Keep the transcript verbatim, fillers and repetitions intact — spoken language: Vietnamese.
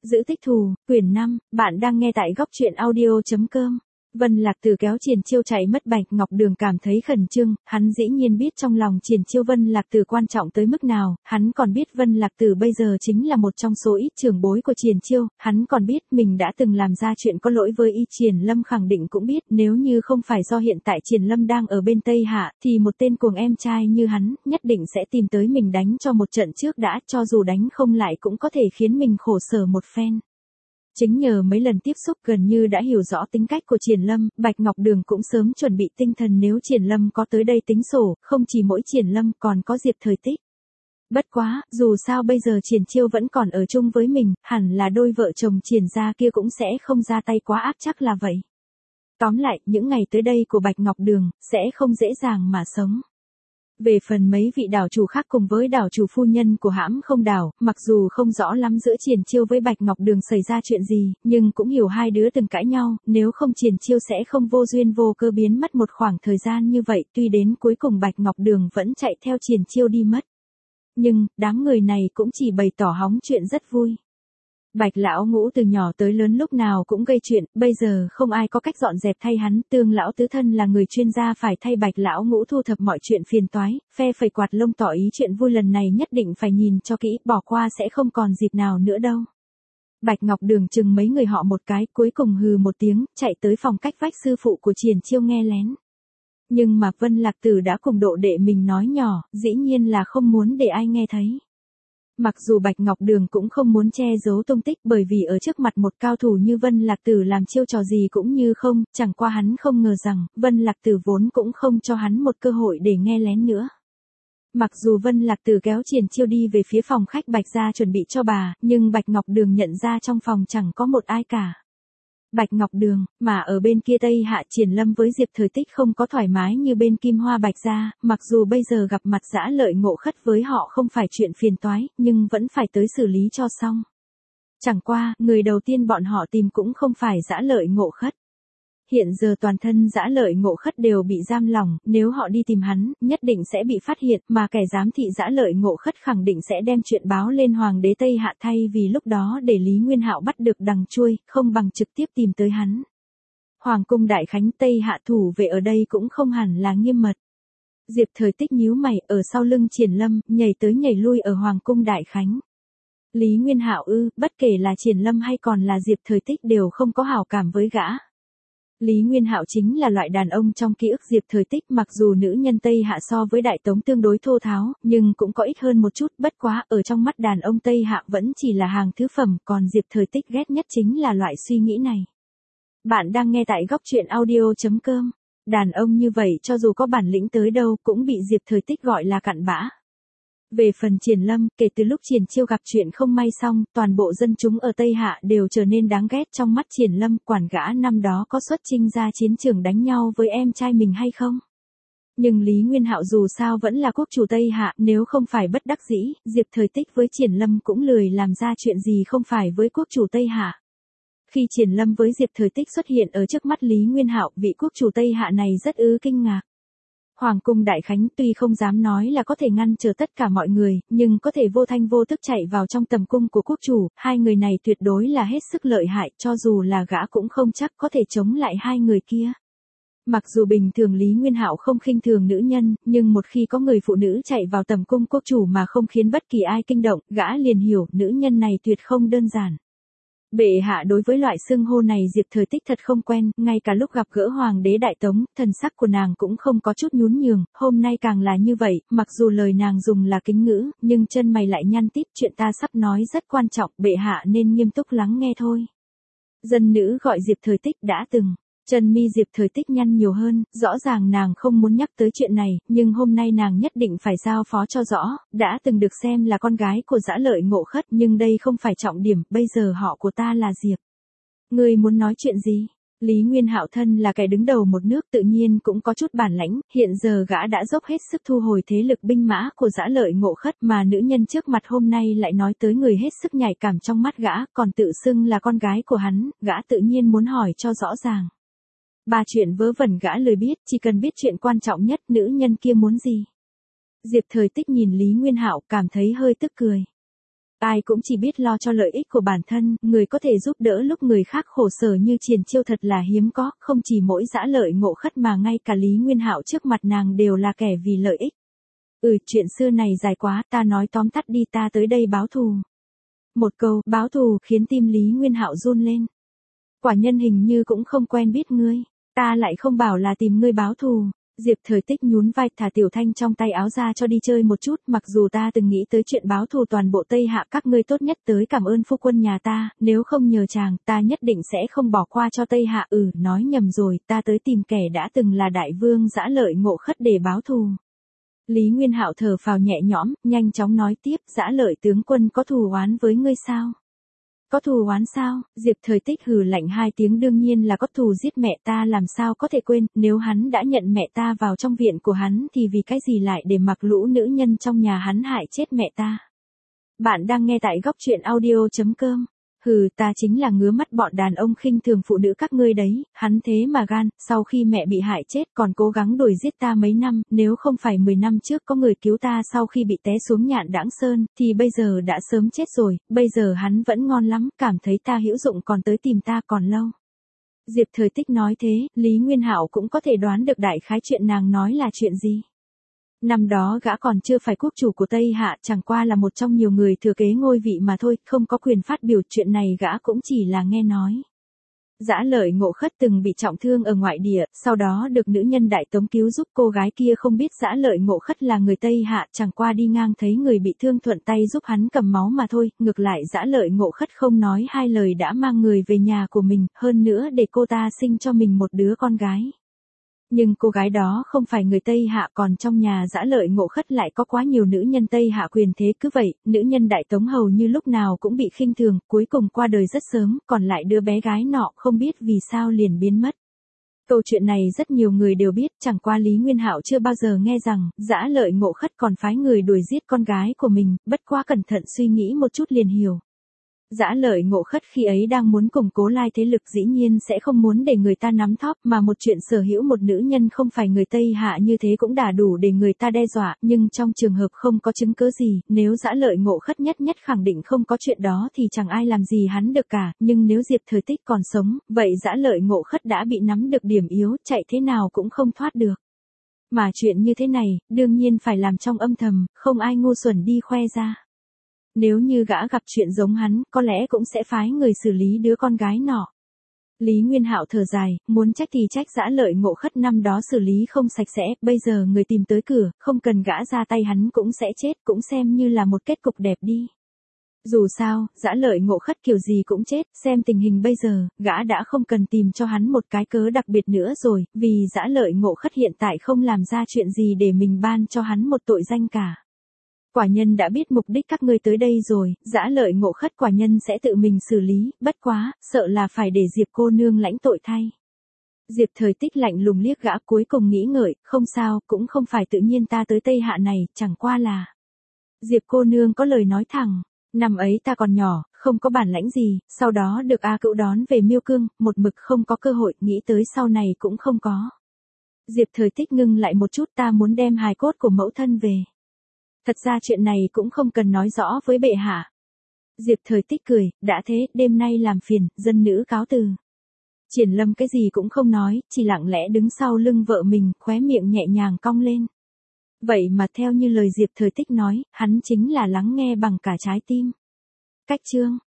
Giữ tích thù, quyển năm, bạn đang nghe tại góc truyện audio chấm com. Vân Lạc Tử kéo Triển Chiêu chạy mất, Bạch Ngọc Đường cảm thấy khẩn trương, hắn dĩ nhiên biết trong lòng Triển Chiêu Vân Lạc Tử quan trọng tới mức nào, hắn còn biết Vân Lạc Tử bây giờ chính là một trong số ít trưởng bối của Triển Chiêu, hắn còn biết mình đã từng làm ra chuyện có lỗi với y. Triển Lâm khẳng định cũng biết nếu như không phải do hiện tại Triển Lâm đang ở bên Tây Hạ, thì một tên cuồng em trai như hắn, nhất định sẽ tìm tới mình đánh cho một trận trước đã, cho dù đánh không lại cũng có thể khiến mình khổ sở một phen. Chính nhờ mấy lần tiếp xúc gần như đã hiểu rõ tính cách của Triển Lâm, Bạch Ngọc Đường cũng sớm chuẩn bị tinh thần nếu Triển Lâm có tới đây tính sổ, không chỉ mỗi Triển Lâm còn có Diệp Thời Tích. Bất quá, dù sao bây giờ Triển Chiêu vẫn còn ở chung với mình, hẳn là đôi vợ chồng Triển gia kia cũng sẽ không ra tay quá ác, chắc là vậy. Tóm lại, những ngày tới đây của Bạch Ngọc Đường, sẽ không dễ dàng mà sống. Về phần mấy vị đảo chủ khác cùng với đảo chủ phu nhân của hãm không đảo, mặc dù không rõ lắm giữa Triển Chiêu với Bạch Ngọc Đường xảy ra chuyện gì, nhưng cũng hiểu hai đứa từng cãi nhau, nếu không Triển Chiêu sẽ không vô duyên vô cơ biến mất một khoảng thời gian như vậy, tuy đến cuối cùng Bạch Ngọc Đường vẫn chạy theo Triển Chiêu đi mất. Nhưng, đám người này cũng chỉ bày tỏ hóng chuyện rất vui. Bạch lão ngũ từ nhỏ tới lớn lúc nào cũng gây chuyện, bây giờ không ai có cách dọn dẹp thay hắn, Tương lão tứ thân là người chuyên gia phải thay Bạch lão ngũ thu thập mọi chuyện phiền toái, phe phẩy quạt lông tỏ ý chuyện vui lần này nhất định phải nhìn cho kỹ, bỏ qua sẽ không còn dịp nào nữa đâu. Bạch Ngọc Đường chừng mấy người họ một cái, cuối cùng hừ một tiếng, chạy tới phòng cách vách sư phụ của Triển Chiêu nghe lén. Nhưng mà Vân Lạc Tử đã cùng độ đệ mình nói nhỏ, dĩ nhiên là không muốn để ai nghe thấy. Mặc dù Bạch Ngọc Đường cũng không muốn che giấu tung tích, bởi vì ở trước mặt một cao thủ như Vân Lạc Tử làm chiêu trò gì cũng như không, chẳng qua hắn không ngờ rằng, Vân Lạc Tử vốn cũng không cho hắn một cơ hội để nghe lén nữa. Mặc dù Vân Lạc Tử kéo Triển Chiêu đi về phía phòng khách Bạch gia chuẩn bị cho bà, nhưng Bạch Ngọc Đường nhận ra trong phòng chẳng có một ai cả. Bạch Ngọc Đường, mà ở bên kia Tây Hạ Triển Lâm với Diệp Thời Tích không có thoải mái như bên Kim Hoa Bạch gia, mặc dù bây giờ gặp mặt Dã Lợi Ngộ Khất với họ không phải chuyện phiền toái, nhưng vẫn phải tới xử lý cho xong. Chẳng qua, người đầu tiên bọn họ tìm cũng không phải Dã Lợi Ngộ Khất. Hiện giờ toàn thân Dã Lợi Ngộ Khất đều bị giam lỏng, nếu họ đi tìm hắn, nhất định sẽ bị phát hiện, mà kẻ giám thị Dã Lợi Ngộ Khất khẳng định sẽ đem chuyện báo lên Hoàng đế Tây Hạ, thay vì lúc đó để Lý Nguyên Hạo bắt được đằng chuôi, không bằng trực tiếp tìm tới hắn. Hoàng cung Đại Khánh Tây Hạ thủ vệ ở đây cũng không hẳn là nghiêm mật. Diệp Thời Tích nhíu mày ở sau lưng Triển Lâm, nhảy tới nhảy lui ở Hoàng cung Đại Khánh. Lý Nguyên Hạo ư, bất kể là Triển Lâm hay còn là Diệp Thời Tích đều không có hảo cảm với gã. Lý Nguyên Hạo chính là loại đàn ông trong ký ức Diệp Thời Tích, mặc dù nữ nhân Tây Hạ so với Đại Tống tương đối thô tháo, nhưng cũng có ít hơn một chút, bất quá ở trong mắt đàn ông Tây Hạ vẫn chỉ là hàng thứ phẩm, còn Diệp Thời Tích ghét nhất chính là loại suy nghĩ này. Bạn đang nghe tại góc truyện audio chấm com. Đàn ông như vậy cho dù có bản lĩnh tới đâu cũng bị Diệp Thời Tích gọi là cặn bã. Về phần Triển Lâm, kể từ lúc Triển Chiêu gặp chuyện không may xong, toàn bộ dân chúng ở Tây Hạ đều trở nên đáng ghét trong mắt Triển Lâm, quản gã năm đó có xuất chinh ra chiến trường đánh nhau với em trai mình hay không. Nhưng Lý Nguyên Hạo dù sao vẫn là quốc chủ Tây Hạ, nếu không phải bất đắc dĩ, Diệp Thời Tích với Triển Lâm cũng lười làm ra chuyện gì không phải với quốc chủ Tây Hạ. Khi Triển Lâm với Diệp Thời Tích xuất hiện ở trước mắt Lý Nguyên Hạo, vị quốc chủ Tây Hạ này rất ư kinh ngạc. Hoàng cung Đại Khánh tuy không dám nói là có thể ngăn trở tất cả mọi người, nhưng có thể vô thanh vô tức chạy vào trong tầm cung của quốc chủ, hai người này tuyệt đối là hết sức lợi hại, cho dù là gã cũng không chắc có thể chống lại hai người kia. Mặc dù bình thường Lý Nguyên Hạo không khinh thường nữ nhân, nhưng một khi có người phụ nữ chạy vào tầm cung quốc chủ mà không khiến bất kỳ ai kinh động, gã liền hiểu nữ nhân này tuyệt không đơn giản. Bệ hạ đối với loại xưng hô này Diệp Thời Tích thật không quen, ngay cả lúc gặp gỡ Hoàng đế Đại Tống, thần sắc của nàng cũng không có chút nhún nhường, hôm nay càng là như vậy, mặc dù lời nàng dùng là kính ngữ, nhưng chân mày lại nhăn tít, chuyện ta sắp nói rất quan trọng, bệ hạ nên nghiêm túc lắng nghe thôi. Dân nữ gọi Diệp Thời Tích đã từng. Chân mi Diệp Thời Tích nhăn nhiều hơn, rõ ràng nàng không muốn nhắc tới chuyện này, nhưng hôm nay nàng nhất định phải giao phó cho rõ, đã từng được xem là con gái của Dã Lợi Ngộ Khất, nhưng đây không phải trọng điểm, bây giờ họ của ta là Diệp. Ngươi muốn nói chuyện gì? Lý Nguyên Hạo thân là kẻ đứng đầu một nước tự nhiên cũng có chút bản lãnh, hiện giờ gã đã dốc hết sức thu hồi thế lực binh mã của Dã Lợi Ngộ Khất, mà nữ nhân trước mặt hôm nay lại nói tới người hết sức nhạy cảm trong mắt gã, còn tự xưng là con gái của hắn, gã tự nhiên muốn hỏi cho rõ ràng. Ba chuyện vớ vẩn gã lười biết, chỉ cần biết chuyện quan trọng nhất, nữ nhân kia muốn gì. Diệp Thời Tích nhìn Lý Nguyên Hạo cảm thấy hơi tức cười. Ai cũng chỉ biết lo cho lợi ích của bản thân, người có thể giúp đỡ lúc người khác khổ sở như Triển Chiêu thật là hiếm có, không chỉ mỗi Dã Lợi Ngộ Khất mà ngay cả Lý Nguyên Hạo trước mặt nàng đều là kẻ vì lợi ích. Ừ, chuyện xưa này dài quá, ta nói tóm tắt đi, ta tới đây báo thù. Một câu, báo thù, khiến tim Lý Nguyên Hạo run lên. Quả nhân hình như cũng không quen biết ngươi, ta lại không bảo là tìm ngươi báo thù. Diệp Thời Tích nhún vai, thả Tiểu Thanh trong tay áo ra cho đi chơi một chút, mặc dù ta từng nghĩ tới chuyện báo thù toàn bộ Tây Hạ các ngươi, tốt nhất tới cảm ơn phu quân nhà ta, nếu không nhờ chàng, ta nhất định sẽ không bỏ qua cho Tây Hạ. Ừ, nói nhầm rồi, ta tới tìm kẻ đã từng là đại vương Dã Lợi Ngộ Khất để báo thù. Lý Nguyên Hạo thở phào nhẹ nhõm, nhanh chóng nói tiếp, Dã Lợi tướng quân có thù oán với ngươi sao? Có thù oán sao? Diệp Thời Tích hừ lạnh hai tiếng, đương nhiên là có thù, giết mẹ ta làm sao có thể quên, nếu hắn đã nhận mẹ ta vào trong viện của hắn thì vì cái gì lại để mặc lũ nữ nhân trong nhà hắn hại chết mẹ ta? Bạn đang nghe tại góc truyện audio chấm com. Hừ, ta chính là ngứa mắt bọn đàn ông khinh thường phụ nữ các ngươi đấy, hắn thế mà gan, sau khi mẹ bị hại chết còn cố gắng đuổi giết ta mấy năm, nếu không phải mười năm trước có người cứu ta sau khi bị té xuống Nhạn Đãng Sơn, thì bây giờ đã sớm chết rồi, bây giờ hắn vẫn ngon lắm, cảm thấy ta hữu dụng còn tới tìm ta còn lâu. Diệp Thời Tích nói thế, Lý Nguyên Hạo cũng có thể đoán được đại khái chuyện nàng nói là chuyện gì. Năm đó gã còn chưa phải quốc chủ của Tây Hạ, chẳng qua là một trong nhiều người thừa kế ngôi vị mà thôi, không có quyền phát biểu, chuyện này gã cũng chỉ là nghe nói. Dã Lợi Ngộ Khất từng bị trọng thương ở ngoại địa, sau đó được nữ nhân Đại Tống cứu giúp. Cô gái kia không biết Dã Lợi Ngộ Khất là người Tây Hạ, chẳng qua đi ngang thấy người bị thương thuận tay giúp hắn cầm máu mà thôi, ngược lại Dã Lợi Ngộ Khất không nói hai lời đã mang người về nhà của mình, hơn nữa để cô ta sinh cho mình một đứa con gái. Nhưng cô gái đó không phải người Tây Hạ, còn trong nhà Dã Lợi Ngộ Khất lại có quá nhiều nữ nhân Tây Hạ quyền thế, cứ vậy, nữ nhân Đại Tống hầu như lúc nào cũng bị khinh thường, cuối cùng qua đời rất sớm, còn lại đứa bé gái nọ không biết vì sao liền biến mất. Câu chuyện này rất nhiều người đều biết, chẳng qua Lý Nguyên Hạo chưa bao giờ nghe rằng, Dã Lợi Ngộ Khất còn phái người đuổi giết con gái của mình, bất quá cẩn thận suy nghĩ một chút liền hiểu. Dã Lợi Ngộ Khất khi ấy đang muốn củng cố lai thế lực, dĩ nhiên sẽ không muốn để người ta nắm thóp, mà một chuyện sở hữu một nữ nhân không phải người Tây Hạ như thế cũng đã đủ để người ta đe dọa, nhưng trong trường hợp không có chứng cứ gì, nếu Dã Lợi Ngộ Khất nhất nhất khẳng định không có chuyện đó thì chẳng ai làm gì hắn được cả, nhưng nếu Diệp Thời Tích còn sống, vậy Dã Lợi Ngộ Khất đã bị nắm được điểm yếu, chạy thế nào cũng không thoát được. Mà chuyện như thế này, đương nhiên phải làm trong âm thầm, không ai ngu xuẩn đi khoe ra. Nếu như gã gặp chuyện giống hắn, có lẽ cũng sẽ phái người xử lý đứa con gái nọ. Lý Nguyên Hạo thở dài, muốn trách thì trách Dã Lợi Ngộ Khất năm đó xử lý không sạch sẽ, bây giờ người tìm tới cửa, không cần gã ra tay hắn cũng sẽ chết, cũng xem như là một kết cục đẹp đi. Dù sao, Dã Lợi Ngộ Khất kiểu gì cũng chết, xem tình hình bây giờ, gã đã không cần tìm cho hắn một cái cớ đặc biệt nữa rồi, vì Dã Lợi Ngộ Khất hiện tại không làm ra chuyện gì để mình ban cho hắn một tội danh cả. Quả nhân đã biết mục đích các ngươi tới đây rồi, Dã Lợi Ngộ Khất quả nhân sẽ tự mình xử lý, bất quá, sợ là phải để Diệp cô nương lãnh tội thay. Diệp Thời Tích lạnh lùng liếc gã, cuối cùng nghĩ ngợi, không sao, cũng không phải tự nhiên ta tới Tây Hạ này, chẳng qua là. Diệp cô nương có lời nói thẳng, năm ấy ta còn nhỏ, không có bản lãnh gì, sau đó được A Cữu đón về Miêu Cương, một mực không có cơ hội, nghĩ tới sau này cũng không có. Diệp Thời Tích ngưng lại một chút, ta muốn đem hài cốt của mẫu thân về. Thật ra chuyện này cũng không cần nói rõ với bệ hạ. Diệp Thời Tích cười, đã thế, đêm nay làm phiền, dân nữ cáo từ. Triển Lâm cái gì cũng không nói, chỉ lặng lẽ đứng sau lưng vợ mình, khóe miệng nhẹ nhàng cong lên. Vậy mà theo như lời Diệp Thời Tích nói, hắn chính là lắng nghe bằng cả trái tim. Cách chương